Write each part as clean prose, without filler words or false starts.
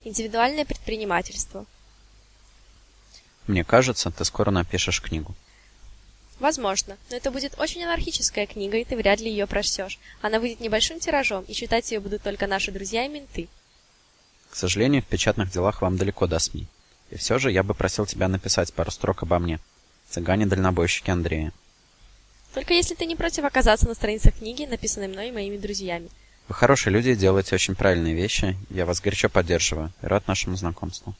Индивидуальное предпринимательство. Мне кажется, ты скоро напишешь книгу. Возможно, но это будет очень анархическая книга, и ты вряд ли ее прочтешь. Она выйдет небольшим тиражом, и читать ее будут только наши друзья и менты. К сожалению, в печатных делах вам далеко до СМИ. И все же я бы просил тебя написать пару строк обо мне. Цыгане-дальнобойщики Андрея. Только если ты не против оказаться на страницах книги, написанной мной и моими друзьями. Вы хорошие люди и делаете очень правильные вещи. Я вас горячо поддерживаю и рад нашему знакомству.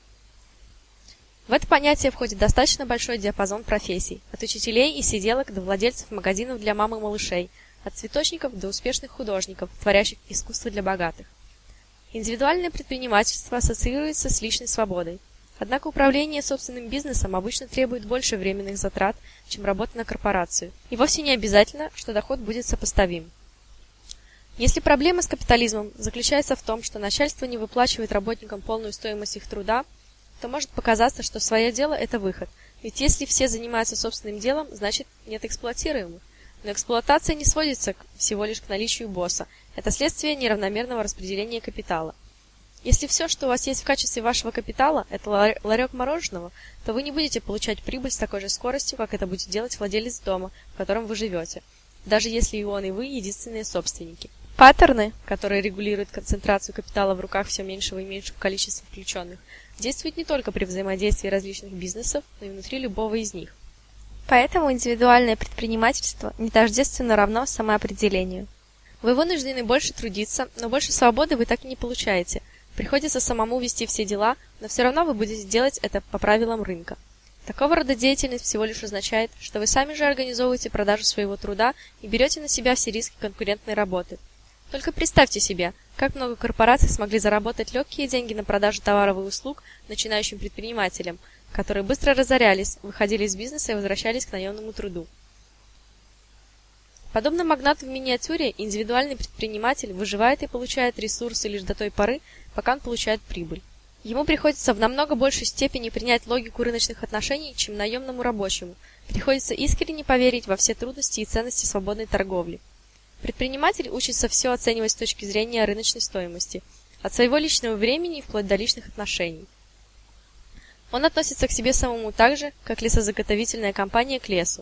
В это понятие входит достаточно большой диапазон профессий. От учителей и сиделок до владельцев магазинов для мам и малышей. От цветочников до успешных художников, творящих искусство для богатых. Индивидуальное предпринимательство ассоциируется с личной свободой. Однако управление собственным бизнесом обычно требует больше временных затрат, чем работа на корпорацию. И вовсе не обязательно, что доход будет сопоставим. Если проблема с капитализмом заключается в том, что начальство не выплачивает работникам полную стоимость их труда, то может показаться, что свое дело – это выход. Ведь если все занимаются собственным делом, значит нет эксплуатируемых. Но эксплуатация не сводится всего лишь к наличию босса. Это следствие неравномерного распределения капитала. Если все, что у вас есть в качестве вашего капитала, это ларек мороженого, то вы не будете получать прибыль с такой же скоростью, как это будет делать владелец дома, в котором вы живете, даже если и он, и вы единственные собственники. Паттерны, которые регулируют концентрацию капитала в руках все меньшего и меньшего количества включенных, действуют не только при взаимодействии различных бизнесов, но и внутри любого из них. Поэтому индивидуальное предпринимательство не тождественно равно самоопределению. Вы вынуждены больше трудиться, но больше свободы вы так и не получаете. Приходится самому вести все дела, но все равно вы будете делать это по правилам рынка. Такого рода деятельность всего лишь означает, что вы сами же организовываете продажу своего труда и берете на себя все риски конкурентной работы. Только представьте себе, как много корпораций смогли заработать легкие деньги на продаже товаров и услуг начинающим предпринимателям, которые быстро разорялись, выходили из бизнеса и возвращались к наемному труду. Подобно магнату в миниатюре, индивидуальный предприниматель выживает и получает ресурсы лишь до той поры, пока он получает прибыль. Ему приходится в намного большей степени принять логику рыночных отношений, чем наемному рабочему. Приходится искренне поверить во все трудности и ценности свободной торговли. Предприниматель учится все оценивать с точки зрения рыночной стоимости, от своего личного времени вплоть до личных отношений. Он относится к себе самому так же, как лесозаготовительная компания к лесу.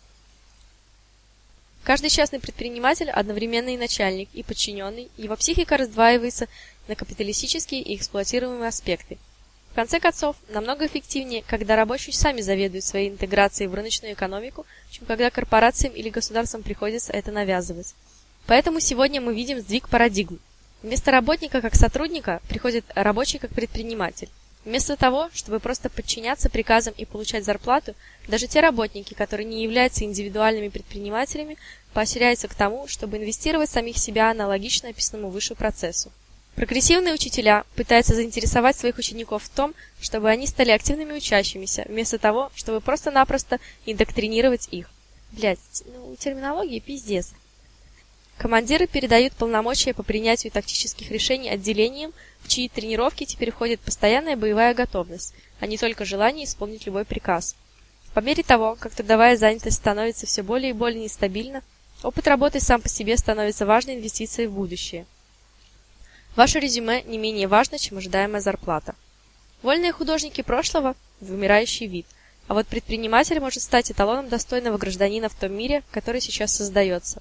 Каждый частный предприниматель одновременно и начальник, и подчиненный, его психика раздваивается на капиталистические и эксплуатируемые аспекты. В конце концов, намного эффективнее, когда рабочие сами заведуют своей интеграцией в рыночную экономику, чем когда корпорациям или государствам приходится это навязывать. Поэтому сегодня мы видим сдвиг парадигм. Вместо работника как сотрудника приходит рабочий как предприниматель. Вместо того, чтобы просто подчиняться приказам и получать зарплату, даже те работники, которые не являются индивидуальными предпринимателями, поощряются к тому, чтобы инвестировать в самих себя аналогично описанному выше процессу. Прогрессивные учителя пытаются заинтересовать своих учеников в том, чтобы они стали активными учащимися, вместо того, чтобы просто-напросто индоктринировать их. Терминология пиздец. Командиры передают полномочия по принятию тактических решений отделениям, в чьи тренировки теперь входит постоянная боевая готовность, а не только желание исполнить любой приказ. По мере того, как трудовая занятость становится все более и более нестабильна, опыт работы сам по себе становится важной инвестицией в будущее. Ваше резюме не менее важно, чем ожидаемая зарплата. Вольные художники прошлого – вымирающий вид, а вот предприниматель может стать эталоном достойного гражданина в том мире, который сейчас создается.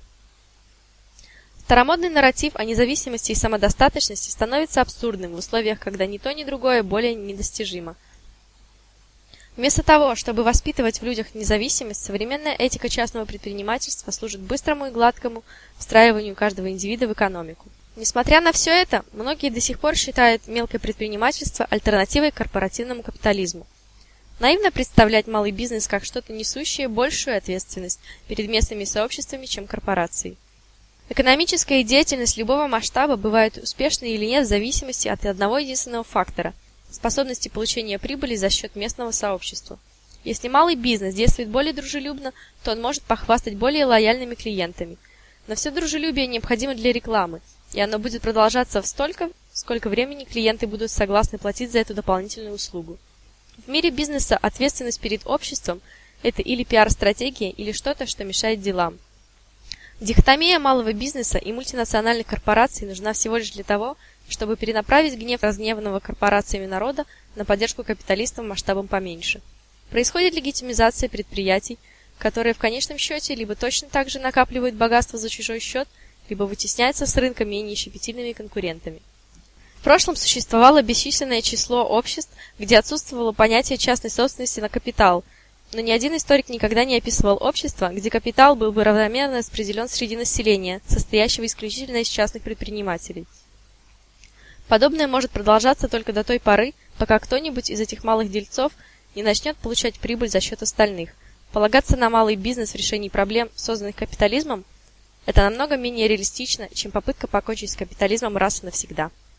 Старомодный нарратив о независимости и самодостаточности становится абсурдным в условиях, когда ни то, ни другое более недостижимо. Вместо того, чтобы воспитывать в людях независимость, современная этика частного предпринимательства служит быстрому и гладкому встраиванию каждого индивида в экономику. Несмотря на все это, многие до сих пор считают мелкое предпринимательство альтернативой корпоративному капитализму. Наивно представлять малый бизнес как что-то несущее большую ответственность перед местными сообществами, чем корпорации. Экономическая деятельность любого масштаба бывает успешной или нет в зависимости от одного единственного фактора – способности получения прибыли за счет местного сообщества. Если малый бизнес действует более дружелюбно, то он может похвастать более лояльными клиентами. Но все дружелюбие необходимо для рекламы, и оно будет продолжаться столько, сколько времени клиенты будут согласны платить за эту дополнительную услугу. В мире бизнеса ответственность перед обществом – это или пиар-стратегия, или что-то, что мешает делам. Дихотомия малого бизнеса и мультинациональных корпораций нужна всего лишь для того, чтобы перенаправить гнев разгневанного корпорациями народа на поддержку капиталистам масштабом поменьше. Происходит легитимизация предприятий, которые в конечном счете либо точно так же накапливают богатство за чужой счет, либо вытесняются с рынка менее щепетильными конкурентами. В прошлом существовало бесчисленное число обществ, где отсутствовало понятие частной собственности на капитал, но ни один историк никогда не описывал общество, где капитал был бы равномерно распределен среди населения, состоящего исключительно из частных предпринимателей. Подобное может продолжаться только до той поры, пока кто-нибудь из этих малых дельцов не начнет получать прибыль за счет остальных. Полагаться на малый бизнес в решении проблем, созданных капитализмом, это намного менее реалистично, чем попытка покончить с капитализмом раз и навсегда.